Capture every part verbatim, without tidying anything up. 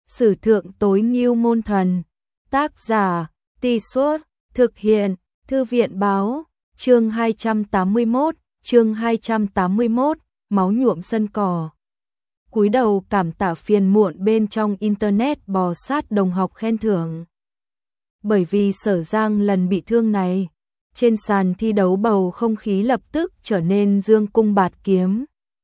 Sử thượng tối ngưu môn thần. Tác giả, Tì Suốt, thực hiện, Thư viện báo, chương hai trăm tám mươi mốt, chương hai trăm tám mươi mốt, máu nhuộm sân cỏ. Cúi đầu cảm tạ phiền muộn bên trong internet bò sát đồng học khen thưởng. Bởi vì Sở Giang lần bị thương này, trên sàn thi đấu bầu không khí lập tức trở nên dương cung bạt kiếm.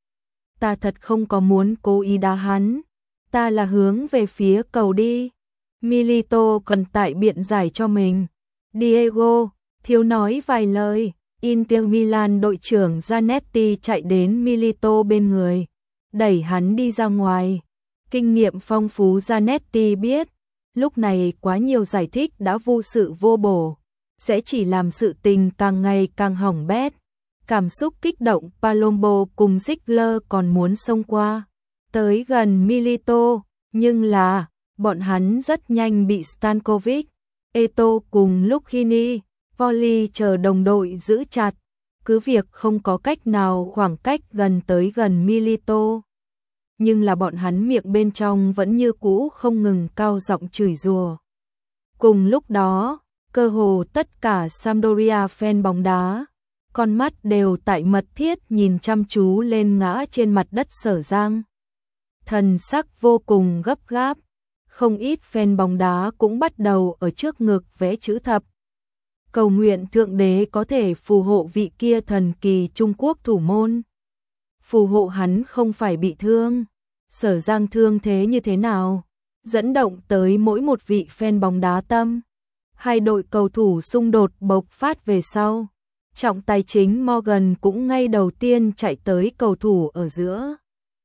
Ta thật không có muốn cố ý đá hắn, ta là hướng về phía cầu đi. Milito cần tại biện giải cho mình. Diego, thiếu nói vài lời. Inter Milan đội trưởng Zanetti chạy đến Milito bên người, đẩy hắn đi ra ngoài. Kinh nghiệm phong phú Zanetti biết, lúc này quá nhiều giải thích đã vô sự vô bổ, sẽ chỉ làm sự tình càng ngày càng hỏng bét. Cảm xúc kích động Palombo cùng Ziegler còn muốn xông qua, tới gần Milito, nhưng là, bọn hắn rất nhanh bị Stankovic, Eto cùng Lucchini, Volley chờ đồng đội giữ chặt, cứ việc không có cách nào khoảng cách gần tới gần Milito. Nhưng là bọn hắn miệng bên trong vẫn như cũ không ngừng cao giọng chửi rủa. Cùng lúc đó, cơ hồ tất cả Sampdoria fan bóng đá, con mắt đều tại mật thiết nhìn chăm chú lên ngã trên mặt đất Sở Giang. Thần sắc vô cùng gấp gáp, không ít fan bóng đá cũng bắt đầu ở trước ngực vẽ chữ thập. Cầu nguyện Thượng Đế có thể phù hộ vị kia thần kỳ Trung Quốc thủ môn. Phù hộ hắn không phải bị thương. Sở Giang thương thế như thế nào? Dẫn động tới mỗi một vị fan bóng đá tâm. Hai đội cầu thủ xung đột bộc phát về sau. Trọng tài chính Morgan cũng ngay đầu tiên chạy tới cầu thủ ở giữa,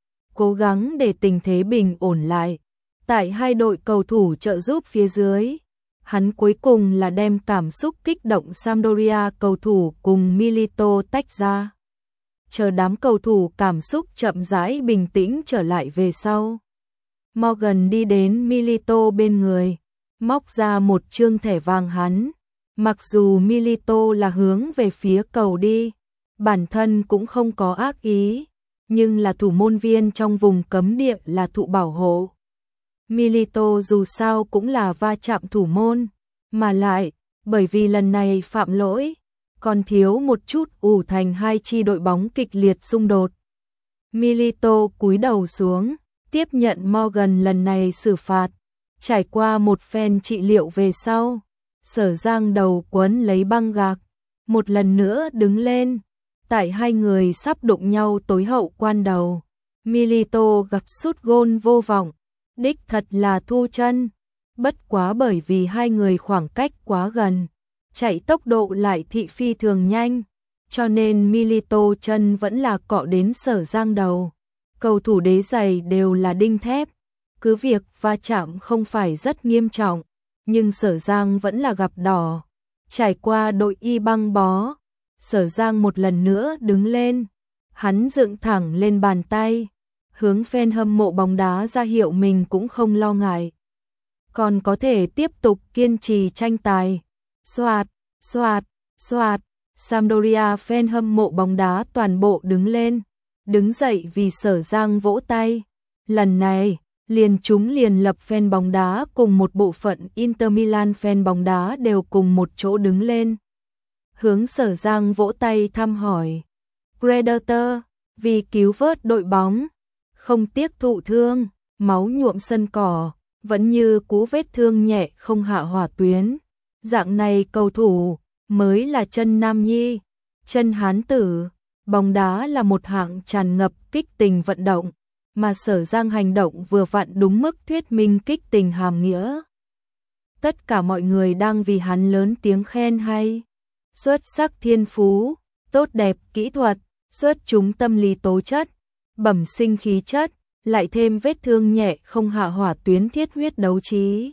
cố gắng để tình thế bình ổn lại. Tại hai đội cầu thủ trợ giúp phía dưới, hắn cuối cùng là đem cảm xúc kích động Sampdoria cầu thủ cùng Milito tách ra. Chờ đám cầu thủ cảm xúc chậm rãi bình tĩnh trở lại về sau, Morgan đi đến Milito bên người, móc ra một trương thẻ vàng hắn. Mặc dù Milito là hướng về phía cầu đi, bản thân cũng không có ác ý, nhưng là thủ môn viên trong vùng cấm địa là thụ bảo hộ. Milito dù sao cũng là va chạm thủ môn, mà lại, bởi vì lần này phạm lỗi, còn thiếu một chút ủ thành hai chi đội bóng kịch liệt xung đột. Milito cúi đầu xuống, tiếp nhận Morgan lần này xử phạt, trải qua một phen trị liệu về sau. Sở Giang đầu quấn lấy băng gạc, một lần nữa đứng lên. Tại hai người sắp đụng nhau tối hậu quan đầu, Milito gặp sút gôn vô vọng, đích thật là thu chân. Bất quá bởi vì hai người khoảng cách quá gần, chạy tốc độ lại thị phi thường nhanh, cho nên Milito chân vẫn là cọ đến Sở Giang đầu. Cầu thủ đế giày đều là đinh thép, cứ việc va chạm không phải rất nghiêm trọng, nhưng Sở Giang vẫn là gặp đỏ. Trải qua đội y băng bó, Sở Giang một lần nữa đứng lên, hắn dựng thẳng lên bàn tay, hướng fan hâm mộ bóng đá ra hiệu mình cũng không lo ngại, còn có thể tiếp tục kiên trì tranh tài. Xoạt, xoạt, xoạt, Sampdoria fan hâm mộ bóng đá toàn bộ đứng lên, đứng dậy vì Sở Giang vỗ tay. Lần này, liền chúng liền lập fan bóng đá cùng một bộ phận Inter Milan fan bóng đá đều cùng một chỗ đứng lên, hướng Sở Giang vỗ tay thăm hỏi. Predator, vì cứu vớt đội bóng, không tiếc thụ thương, máu nhuộm sân cỏ, vẫn như cú vết thương nhẹ không hạ hỏa tuyến. Dạng này cầu thủ mới là chân nam nhi, chân hán tử. Bóng đá là một hạng tràn ngập kích tình vận động, mà Sở Giang hành động vừa vặn đúng mức thuyết minh kích tình hàm nghĩa. Tất cả mọi người đang vì hắn lớn tiếng khen hay. Xuất sắc thiên phú, tốt đẹp kỹ thuật, xuất chúng tâm lý tố chất, bẩm sinh khí chất, lại thêm vết thương nhẹ không hạ hỏa tuyến thiết huyết đấu trí.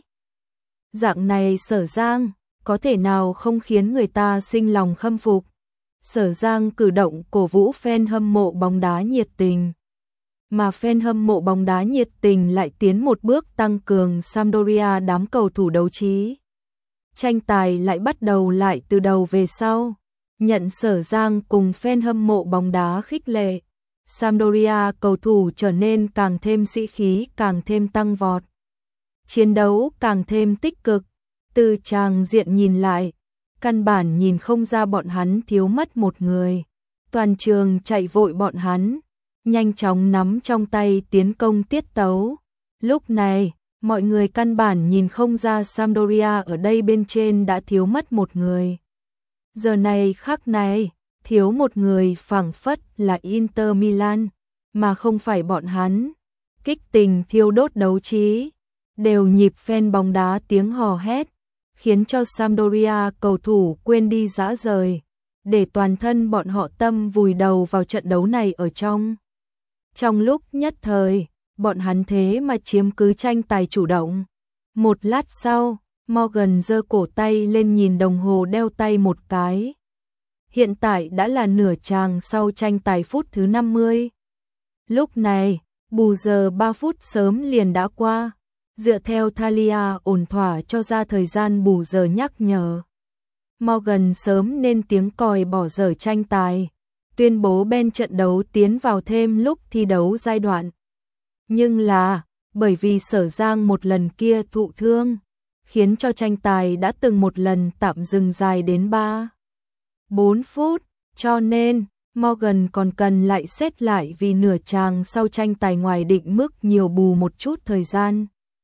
Dạng này Sở Giang, có thể nào không khiến người ta sinh lòng khâm phục. Sở Giang cử động cổ vũ fan hâm mộ bóng đá nhiệt tình, mà fan hâm mộ bóng đá nhiệt tình lại tiến một bước tăng cường Sampdoria đám cầu thủ đấu trí. Tranh tài lại bắt đầu lại từ đầu về sau, nhận Sở Giang cùng fan hâm mộ bóng đá khích lệ. Sampdoria cầu thủ trở nên càng thêm sĩ khí càng thêm tăng vọt. chiến đấu càng thêm tích cực. Từ tràng diện nhìn lại, căn bản nhìn không ra bọn hắn thiếu mất một người. Toàn trường chạy vội bọn hắn, nhanh chóng nắm trong tay tiến công tiết tấu. Lúc này, mọi người căn bản nhìn không ra Sampdoria ở đây bên trên đã thiếu mất một người. Giờ này khắc này, thiếu một người phảng phất là Inter Milan, mà không phải bọn hắn. Kích tình thiêu đốt đấu trí, đều nhịp fan bóng đá tiếng hò hét, khiến cho Sampdoria cầu thủ quên đi dã rời, để toàn thân bọn họ tâm vùi đầu vào trận đấu này ở trong. Trong lúc nhất thời, bọn hắn thế mà chiếm cứ tranh tài chủ động. Một lát sau, Morgan giơ cổ tay lên nhìn đồng hồ đeo tay một cái. Hiện tại đã là nửa chàng sau tranh tài phút thứ năm mươi. Lúc này, bù giờ ba phút sớm liền đã qua. Dựa theo Thalia ổn thỏa cho ra thời gian bù giờ nhắc nhở. Morgan sớm nên tiếng còi bỏ dở tranh tài, tuyên bố bên trận đấu tiến vào thêm lúc thi đấu giai đoạn. Nhưng là, bởi vì Sở Giang một lần kia thụ thương, khiến cho tranh tài đã từng một lần tạm dừng dài đến ba bốn phút, cho nên Morgan còn cần lại xét lại vì nửa chàng sau tranh tài ngoài định mức nhiều bù một chút thời gian.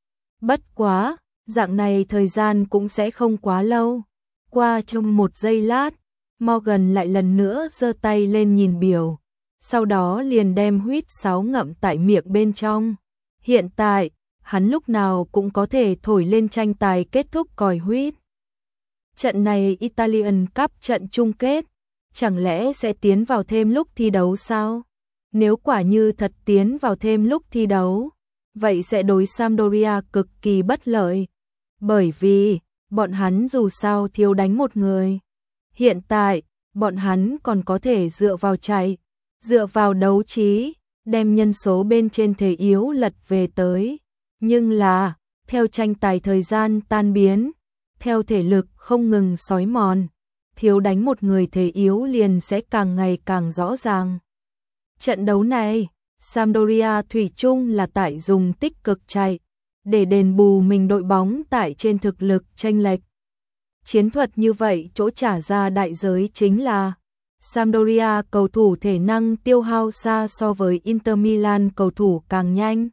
Bất quá, dạng này thời gian cũng sẽ không quá lâu. Qua trong một giây lát, Morgan lại lần nữa giơ tay lên nhìn biểu, sau đó liền đem huýt sáo ngậm tại miệng bên trong. Hiện tại, hắn lúc nào cũng có thể thổi lên tranh tài kết thúc còi huýt. Trận này Italian Cup trận chung kết, chẳng lẽ sẽ tiến vào thêm lúc thi đấu sao? Nếu quả như thật tiến vào thêm lúc thi đấu, vậy sẽ đối Sampdoria cực kỳ bất lợi. Bởi vì, bọn hắn dù sao thiếu đánh một người. Hiện tại, bọn hắn còn có thể dựa vào chạy, dựa vào đấu trí, đem nhân số bên trên thể yếu lật về tới. Nhưng là, theo tranh tài thời gian tan biến, theo thể lực không ngừng xói mòn, thiếu đánh một người thể yếu liền sẽ càng ngày càng rõ ràng. Trận đấu này, Sampdoria thủy chung là tại dùng tích cực chạy, để đền bù mình đội bóng tại trên thực lực chênh lệch. Chiến thuật như vậy chỗ trả ra đại giới chính là Sampdoria cầu thủ thể năng tiêu hao xa so với Inter Milan cầu thủ càng nhanh.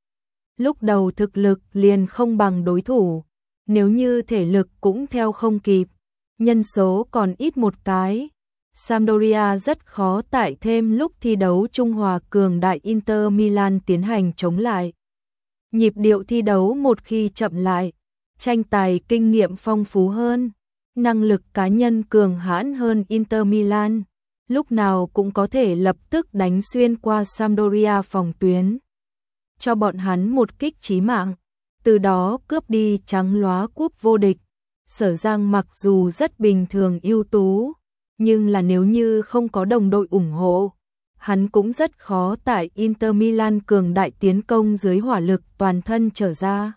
Lúc đầu thực lực liền không bằng đối thủ, nếu như thể lực cũng theo không kịp, nhân số còn ít một cái, Sampdoria rất khó tại thêm lúc thi đấu trung hòa cường đại Inter Milan tiến hành chống lại. Nhịp điệu thi đấu một khi chậm lại, tranh tài kinh nghiệm phong phú hơn, năng lực cá nhân cường hãn hơn Inter Milan, lúc nào cũng có thể lập tức đánh xuyên qua Sampdoria phòng tuyến, cho bọn hắn một kích chí mạng, từ đó cướp đi trắng lóa cúp vô địch. Sở Giang mặc dù rất bình thường ưu tú, nhưng là nếu như không có đồng đội ủng hộ, hắn cũng rất khó tại Inter Milan cường đại tiến công dưới hỏa lực toàn thân trở ra.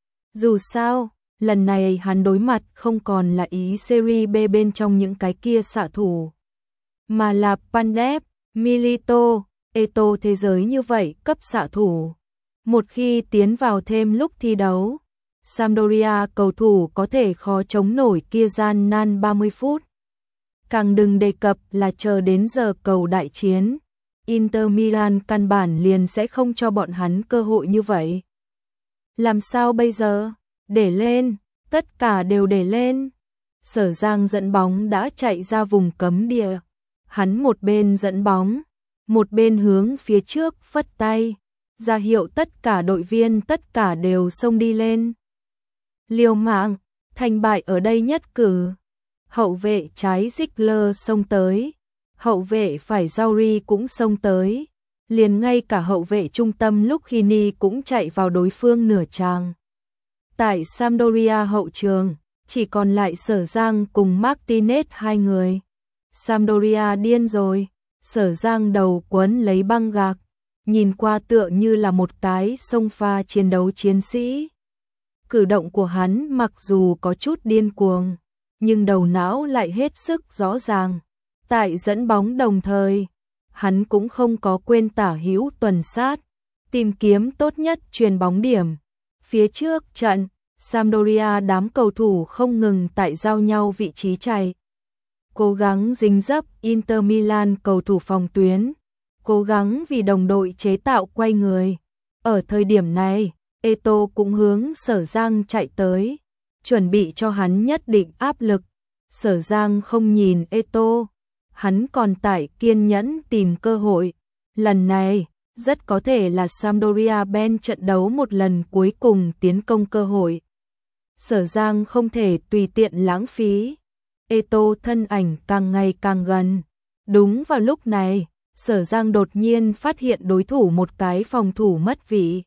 Dù sao, lần này hắn đối mặt không còn là ý Serie B bên trong những cái kia xạ thủ, mà là Pandev, Milito, Eto'o thế giới như vậy cấp xạ thủ. Một khi tiến vào thêm lúc thi đấu, Sampdoria cầu thủ có thể khó chống nổi kia gian nan ba mươi phút. Càng đừng đề cập là chờ đến giờ cầu đại chiến, Inter Milan căn bản liền sẽ không cho bọn hắn cơ hội như vậy. Làm sao bây giờ? Để lên, tất cả đều để lên. Sở Giang dẫn bóng đã chạy ra vùng cấm địa. Hắn một bên dẫn bóng, một bên hướng phía trước phất tay, ra hiệu tất cả đội viên tất cả đều xông đi lên. Liều mạng, thành bại ở đây nhất cử. Hậu vệ trái Ziegler xông tới, hậu vệ phải Zauri cũng xông tới, liền ngay cả hậu vệ trung tâm Lucchini cũng chạy vào đối phương nửa tràng. Tại Sampdoria hậu trường, chỉ còn lại Sở Giang cùng Martinez hai người. Sampdoria điên rồi, Sở Giang đầu quấn lấy băng gạc, nhìn qua tựa như là một cái xông pha chiến đấu chiến sĩ. Cử động của hắn mặc dù có chút điên cuồng, nhưng đầu não lại hết sức rõ ràng. Tại dẫn bóng đồng thời, hắn cũng không có quên tả hữu tuần sát, tìm kiếm tốt nhất chuyền bóng điểm. Phía trước trận, Sampdoria đám cầu thủ không ngừng tại giao nhau vị trí chạy. Cố gắng dính dấp Inter Milan cầu thủ phòng tuyến, cố gắng vì đồng đội chế tạo quay người. Ở thời điểm này, Eto'o cũng hướng Sở Giang chạy tới, chuẩn bị cho hắn nhất định áp lực. Sở Giang không nhìn Eto'o, hắn còn tại kiên nhẫn tìm cơ hội. Lần này, rất có thể là Sampdoria bên trận đấu một lần cuối cùng tiến công cơ hội. Sở Giang không thể tùy tiện lãng phí. Eto'o thân ảnh càng ngày càng gần. Đúng vào lúc này, Sở Giang đột nhiên phát hiện đối thủ một cái phòng thủ mất vị.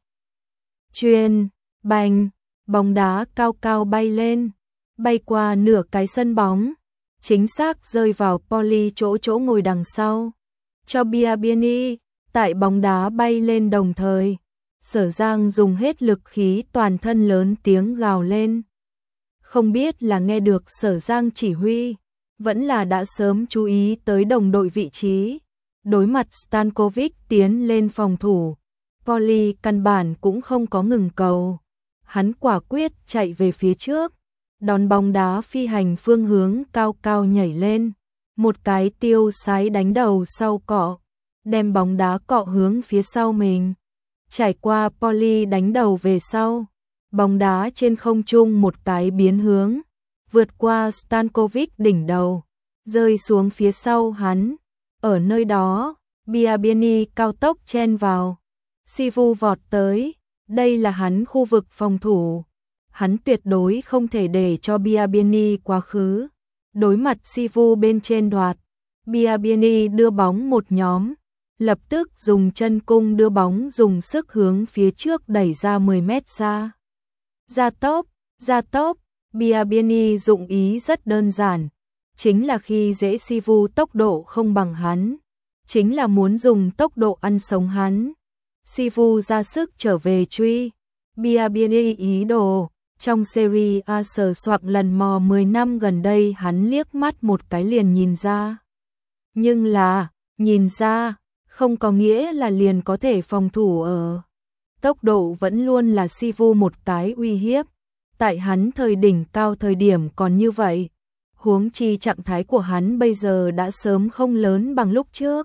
Chuyền, bành, bóng đá cao cao bay lên, bay qua nửa cái sân bóng, chính xác rơi vào Poli chỗ chỗ ngồi đằng sau. Cho Biabiany, tại bóng đá bay lên đồng thời, Sở Giang dùng hết lực khí toàn thân lớn tiếng gào lên. Không biết là nghe được Sở Giang chỉ huy, vẫn là đã sớm chú ý tới đồng đội vị trí. Đối mặt Stankovic tiến lên phòng thủ, Poli căn bản cũng không có ngừng cầu. Hắn quả quyết chạy về phía trước, đón bóng đá phi hành phương hướng cao cao nhảy lên. Một cái tiêu sái đánh đầu sau cọ, đem bóng đá cọ hướng phía sau mình. Trải qua Poli đánh đầu về sau, bóng đá trên không trung một cái biến hướng, vượt qua Stankovic đỉnh đầu, rơi xuống phía sau hắn. Ở nơi đó, Biabiany cao tốc chen vào. Sivu vọt tới, đây là hắn khu vực phòng thủ. Hắn tuyệt đối không thể để cho Biabiany quá khứ. Đối mặt Sivu bên trên đoạt, Biabiany đưa bóng một nhóm, lập tức dùng chân cung đưa bóng dùng sức hướng phía trước đẩy ra mười mét xa. Ra tốc, ra tốc, Biabiany dụng ý rất đơn giản, chính là khi dễ Sivu tốc độ không bằng hắn, chính là muốn dùng tốc độ ăn sống hắn. Sivu ra sức trở về truy, Biabiany ý đồ. Trong Serie A sờ soạc lần mò mười năm gần đây hắn liếc mắt một cái liền nhìn ra. Nhưng là, nhìn ra, không có nghĩa là liền có thể phòng thủ ở. Tốc độ vẫn luôn là Sivu một cái uy hiếp. Tại hắn thời đỉnh cao thời điểm còn như vậy. Huống chi trạng thái của hắn bây giờ đã sớm không lớn bằng lúc trước.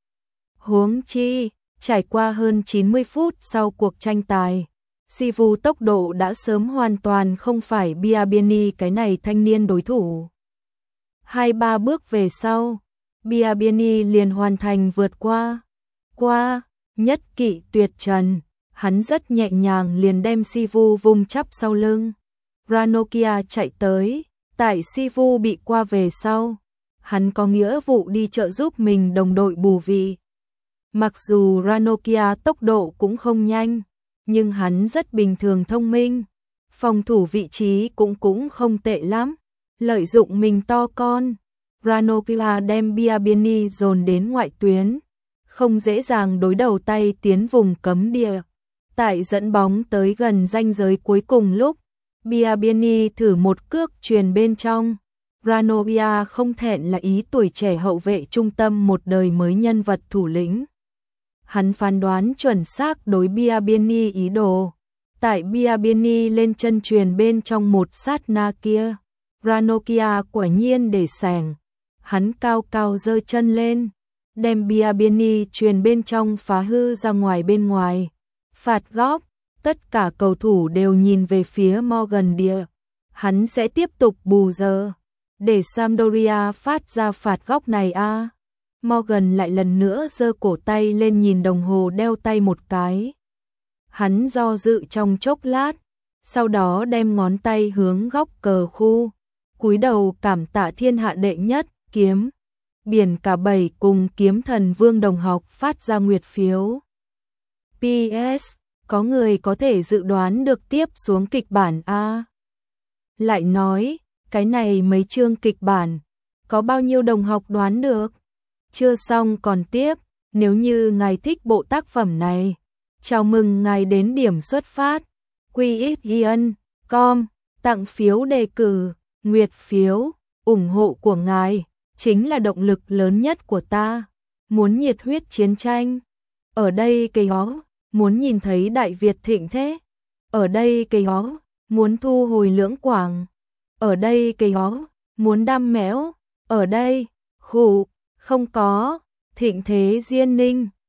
Huống chi, trải qua hơn chín mươi phút sau cuộc tranh tài, Sivu tốc độ đã sớm hoàn toàn không phải Biabiany cái này thanh niên đối thủ. Hai ba bước về sau, Biabiany liền hoàn thành vượt qua. Qua, nhất kỵ tuyệt trần, hắn rất nhẹ nhàng liền đem Sivu vung chắp sau lưng. Ranocchia chạy tới, tại Sivu bị qua về sau, hắn có nghĩa vụ đi trợ giúp mình đồng đội bù vị. Mặc dù Ranocchia tốc độ cũng không nhanh, nhưng hắn rất bình thường thông minh, phòng thủ vị trí cũng cũng không tệ lắm, lợi dụng mình to con. Ranocchia đem Biabiany dồn đến ngoại tuyến, không dễ dàng đối đầu tay tiến vùng cấm địa. Tại dẫn bóng tới gần ranh giới cuối cùng lúc, Biabiany thử một cước truyền bên trong. Ranocchia không thẹn là ý tuổi trẻ hậu vệ trung tâm một đời mới nhân vật thủ lĩnh. Hắn phán đoán chuẩn xác đối Biabiany ý đồ. Tại Biabiany lên chân truyền bên trong một sát na kia, Ranocchia quả nhiên để sẻng. Hắn cao cao giơ chân lên, đem Biabiany truyền bên trong phá hư ra ngoài bên ngoài. Phạt góc, tất cả cầu thủ đều nhìn về phía Morgan Địa. Hắn sẽ tiếp tục bù giờ, để Sampdoria phát ra phạt góc này a. À. Morgan lại lần nữa giơ cổ tay lên nhìn đồng hồ đeo tay một cái. Hắn do dự trong chốc lát, sau đó đem ngón tay hướng góc cờ khu, cúi đầu cảm tạ thiên hạ đệ nhất, kiếm. Biển cả bảy cùng kiếm thần Vương Đồng học phát ra nguyệt phiếu. pê ét. Có người có thể dự đoán được tiếp xuống kịch bản a. Lại nói, cái này mấy chương kịch bản, có bao nhiêu đồng học đoán được? Chưa xong còn tiếp, nếu như ngài thích bộ tác phẩm này, chào mừng ngài đến điểm xuất phát, quy ích chấm com, tặng phiếu đề cử, nguyệt phiếu, ủng hộ của ngài, chính là động lực lớn nhất của ta, muốn nhiệt huyết chiến tranh. Ở đây cây ó, muốn nhìn thấy Đại Việt thịnh thế, ở đây cây ó, muốn thu hồi lưỡng quảng, ở đây cây ó, muốn đam mẽo, ở đây, khụ, không có, thịnh thế Diên Ninh.